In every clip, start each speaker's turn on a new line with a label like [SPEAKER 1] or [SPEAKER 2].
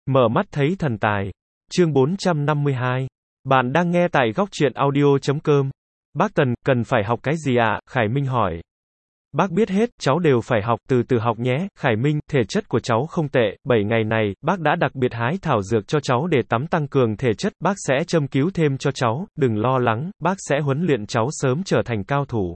[SPEAKER 1] Mở mắt thấy thần tài. Chương 452. Bạn đang nghe tại góc truyện audio.com. Bác Tần, cần phải học cái gì ạ? Khải Minh hỏi. Bác biết hết, cháu đều phải học, từ từ học nhé. Khải Minh, thể chất của cháu không tệ, 7 ngày này, bác đã đặc biệt hái thảo dược cho cháu để tắm tăng cường thể chất, bác sẽ châm cứu thêm cho cháu, đừng lo lắng, bác sẽ huấn luyện cháu sớm trở thành cao thủ.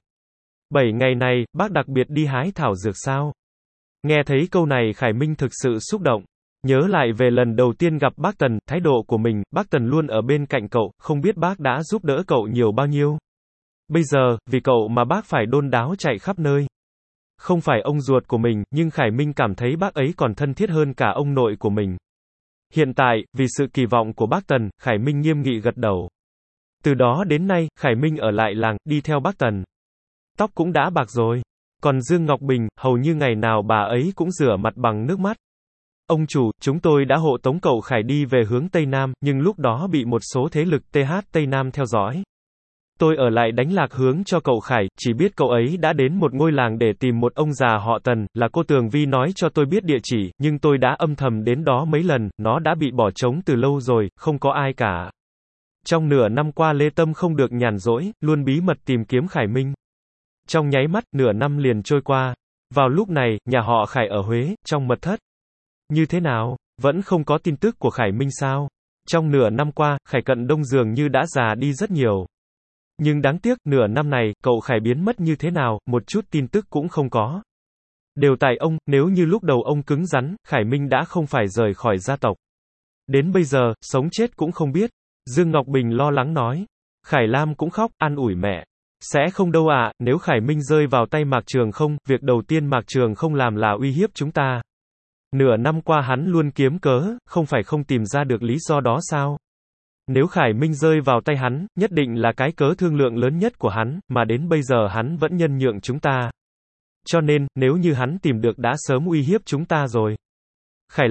[SPEAKER 1] 7 ngày này, bác đặc biệt đi hái thảo dược sao? Nghe thấy câu này Khải Minh thực sự xúc động. Nhớ lại về lần đầu tiên gặp bác Tần, thái độ của mình, bác Tần luôn ở bên cạnh cậu, không biết bác đã giúp đỡ cậu nhiều bao nhiêu. Bây giờ, vì cậu mà bác phải đôn đáo chạy khắp nơi. Không phải ông ruột của mình, nhưng Khải Minh cảm thấy bác ấy còn thân thiết hơn cả ông nội của mình. Hiện tại, vì sự kỳ vọng của bác Tần, Khải Minh nghiêm nghị gật đầu. Từ đó đến nay, Khải Minh ở lại làng, đi theo bác Tần. Tóc cũng đã bạc rồi. Còn Dương Ngọc Bình, hầu như ngày nào bà ấy cũng rửa mặt bằng nước mắt. Ông chủ, chúng tôi đã hộ tống cậu Khải đi về hướng Tây Nam, nhưng lúc đó bị một số thế lực TH Tây Nam theo dõi. Tôi ở lại đánh lạc hướng cho cậu Khải, chỉ biết cậu ấy đã đến một ngôi làng để tìm một ông già họ Tần, là cô Tường Vi nói cho tôi biết địa chỉ, nhưng tôi đã âm thầm đến đó mấy lần, nó đã bị bỏ trống từ lâu rồi, không có ai cả. Trong nửa năm qua Lê Tâm không được nhàn rỗi, luôn bí mật tìm kiếm Khải Minh. Trong nháy mắt, nửa năm liền trôi qua. Vào lúc này, nhà họ Khải ở Huế, trong mật thất. Như thế nào? Vẫn không có tin tức của Khải Minh sao? Trong nửa năm qua, Khải Cận Đông dường như đã già đi rất nhiều. Nhưng đáng tiếc, nửa năm này, cậu Khải biến mất như thế nào, một chút tin tức cũng không có. Đều tại ông, nếu như lúc đầu ông cứng rắn, Khải Minh đã không phải rời khỏi gia tộc. Đến bây giờ, sống chết cũng không biết. Dương Ngọc Bình lo lắng nói. Khải Lam cũng khóc, an ủi mẹ. Sẽ không đâu ạ, nếu Khải Minh rơi vào tay Mạc Trường Không, việc đầu tiên Mạc Trường Không làm là uy hiếp chúng ta. Nửa năm qua hắn luôn kiếm cớ, không phải không tìm ra được lý do đó sao? Nếu Khải Minh rơi vào tay hắn, nhất định là cái cớ thương lượng lớn nhất của hắn, mà đến bây giờ hắn vẫn nhân nhượng chúng ta. Cho nên, nếu như hắn tìm được đã sớm uy hiếp chúng ta rồi. Khải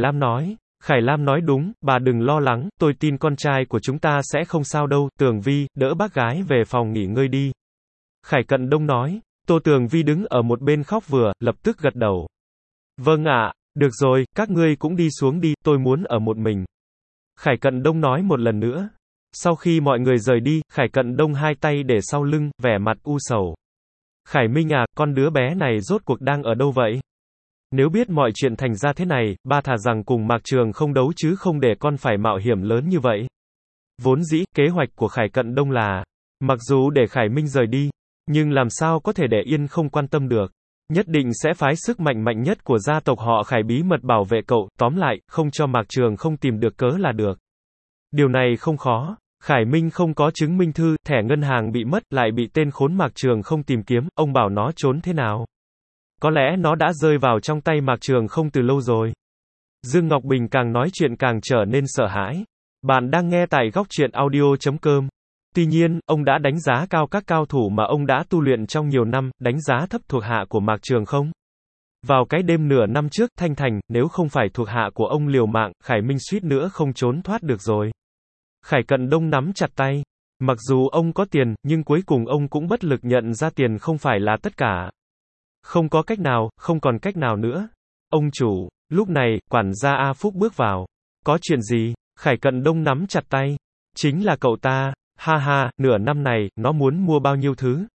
[SPEAKER 1] Lam nói đúng, bà đừng lo lắng, tôi tin con trai của chúng ta sẽ không sao đâu, Tường Vi, đỡ bác gái về phòng nghỉ ngơi đi. Khải Cận Đông nói. Tô Tường Vi đứng ở một bên khóc vừa, lập tức gật đầu. Vâng ạ, được rồi, các ngươi cũng đi xuống đi, tôi muốn ở một mình. Khải Cận Đông nói một lần nữa. Sau khi mọi người rời đi, Khải Cận Đông hai tay để sau lưng, vẻ mặt u sầu. Khải Minh à, con đứa bé này rốt cuộc đang ở đâu vậy? Nếu biết mọi chuyện thành ra thế này, ba thà rằng cùng Mạc Trường Không đấu chứ không để con phải mạo hiểm lớn như vậy. Vốn dĩ, kế hoạch của Khải Cận Đông là, mặc dù để Khải Minh rời đi, nhưng làm sao có thể để yên không quan tâm được. Nhất định sẽ phái sức mạnh mạnh nhất của gia tộc họ Khải bí mật bảo vệ cậu, tóm lại, không cho Mạc Trường Không tìm được cớ là được. Điều này không khó. Khải Minh không có chứng minh thư, thẻ ngân hàng bị mất, lại bị tên khốn Mạc Trường Không tìm kiếm, ông bảo nó trốn thế nào? Có lẽ nó đã rơi vào trong tay Mạc Trường Không từ lâu rồi. Dương Ngọc Bình càng nói chuyện càng trở nên sợ hãi. Bạn đang nghe tại góc truyện audio.com. Tuy nhiên, ông đã đánh giá cao các cao thủ mà ông đã tu luyện trong nhiều năm, đánh giá thấp thuộc hạ của Mạc Trường Không. Vào cái đêm nửa năm trước, Thanh Thành, nếu không phải thuộc hạ của ông liều mạng, Khải Minh suýt nữa không trốn thoát được rồi. Khải Cận Đông nắm chặt tay. Mặc dù ông có tiền, nhưng cuối cùng ông cũng bất lực nhận ra tiền không phải là tất cả. Không có cách nào, không còn cách nào nữa. Ông chủ, lúc này, quản gia A Phúc bước vào. Có chuyện gì? Khải Cận Đông nắm chặt tay. Chính là cậu ta. Ha ha, nửa năm này, nó muốn mua bao nhiêu thứ?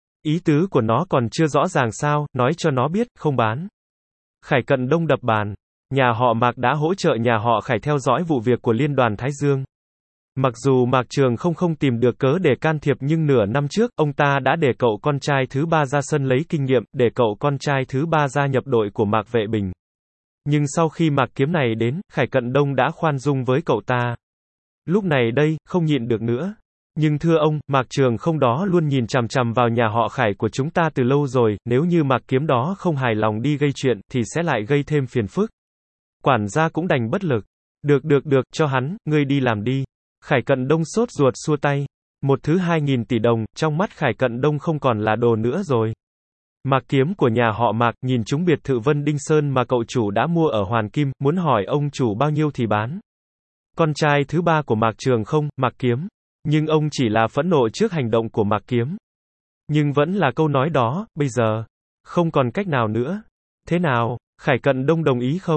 [SPEAKER 1] Ý tứ của nó còn chưa rõ ràng sao, nói cho nó biết, không bán. Khải Cận Đông đập bàn. Nhà họ Mạc đã hỗ trợ nhà họ Khải theo dõi vụ việc của Liên đoàn Thái Dương. Mặc dù Mạc Trường không tìm được cớ để can thiệp nhưng nửa năm trước, ông ta đã để cậu con trai thứ ba ra sân lấy kinh nghiệm, để cậu con trai thứ ba gia nhập đội của Mạc Vệ Bình. Nhưng sau khi Mạc Kiếm này đến, Khải Cận Đông đã khoan dung với cậu ta. Lúc này đây, không nhịn được nữa. Nhưng thưa ông, Mạc Trường Không đó luôn nhìn chằm chằm vào nhà họ Khải của chúng ta từ lâu rồi, nếu như Mạc Kiếm đó không hài lòng đi gây chuyện, thì sẽ lại gây thêm phiền phức. Quản gia cũng đành bất lực. Được, cho hắn, ngươi đi làm đi. Khải Cận Đông sốt ruột xua tay. Một thứ 2.000 tỷ đồng, trong mắt Khải Cận Đông không còn là đồ nữa rồi. Mạc Kiếm của nhà họ Mạc, nhìn chúng biệt thự Vân Đinh Sơn mà cậu chủ đã mua ở Hoàn Kim, muốn hỏi ông chủ bao nhiêu thì bán. Con trai thứ ba của Mạc Trường Không, Mạc Kiếm. Nhưng ông chỉ là phẫn nộ trước hành động của Mạc Kiếm. Nhưng vẫn là câu nói đó, bây giờ, không còn cách nào nữa. Thế nào, Khải Cận Đông đồng ý không?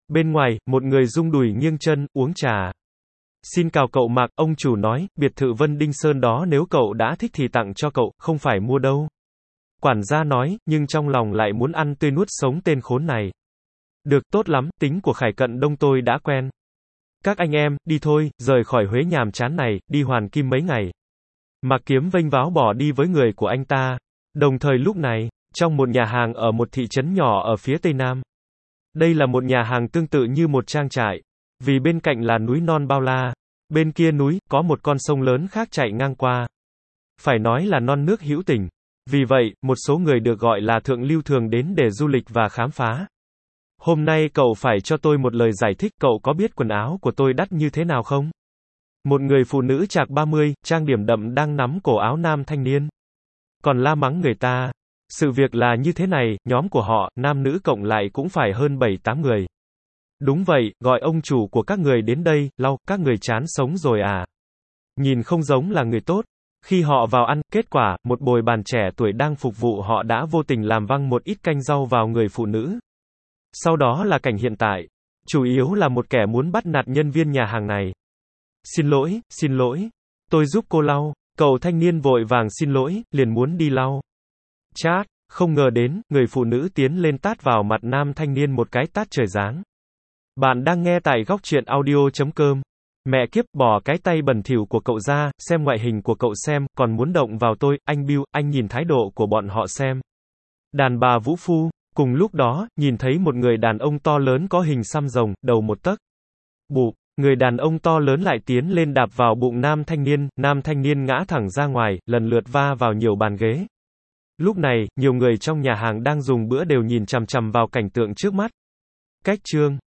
[SPEAKER 1] Bên ngoài, một người rung đùi nghiêng chân, uống trà. Xin chào cậu Mạc, ông chủ nói, biệt thự Vân Đinh Sơn đó nếu cậu đã thích thì tặng cho cậu, không phải mua đâu. Quản gia nói, nhưng trong lòng lại muốn ăn tươi nuốt sống tên khốn này. Được, tốt lắm, tính của Khải Cận Đông tôi đã quen. Các anh em, đi thôi, rời khỏi Huế nhàm chán này, đi Hoàn Kim mấy ngày. Mạc Kiếm vênh váo bỏ đi với người của anh ta. Đồng thời lúc này, trong một nhà hàng ở một thị trấn nhỏ ở phía tây nam. Đây là một nhà hàng tương tự như một trang trại. Vì bên cạnh là núi non bao la. Bên kia núi, có một con sông lớn khác chạy ngang qua. Phải nói là non nước hữu tình. Vì vậy, một số người được gọi là thượng lưu thường đến để du lịch và khám phá. Hôm nay cậu phải cho tôi một lời giải thích, cậu có biết quần áo của tôi đắt như thế nào không? Một người phụ nữ chạc 30, trang điểm đậm đang nắm cổ áo nam thanh niên. Còn la mắng người ta. Sự việc là như thế này, nhóm của họ, nam nữ cộng lại cũng phải hơn 7-8 người. Đúng vậy, gọi ông chủ của các người đến đây, lau, các người chán sống rồi à? Nhìn không giống là người tốt. Khi họ vào ăn, kết quả, một bồi bàn trẻ tuổi đang phục vụ họ đã vô tình làm văng một ít canh rau vào người phụ nữ. Sau đó là cảnh hiện tại. Chủ yếu là một kẻ muốn bắt nạt nhân viên nhà hàng này. Xin lỗi. Tôi giúp cô lau. Cậu thanh niên vội vàng xin lỗi, liền muốn đi lau. Chát, không ngờ đến, người phụ nữ tiến lên tát vào mặt nam thanh niên một cái tát trời giáng. Bạn đang nghe tại góc truyện audio.com. Mẹ kiếp, bỏ cái tay bẩn thỉu của cậu ra, xem ngoại hình của cậu xem, còn muốn động vào tôi, anh Bill, anh nhìn thái độ của bọn họ xem. Đàn bà vũ phu, cùng lúc đó, nhìn thấy một người đàn ông to lớn có hình xăm rồng, đầu một tấc. Bụp, người đàn ông to lớn lại tiến lên đạp vào bụng nam thanh niên ngã thẳng ra ngoài, lần lượt va vào nhiều bàn ghế. Lúc này, nhiều người trong nhà hàng đang dùng bữa đều nhìn chằm chằm vào cảnh tượng trước mắt. Cách chương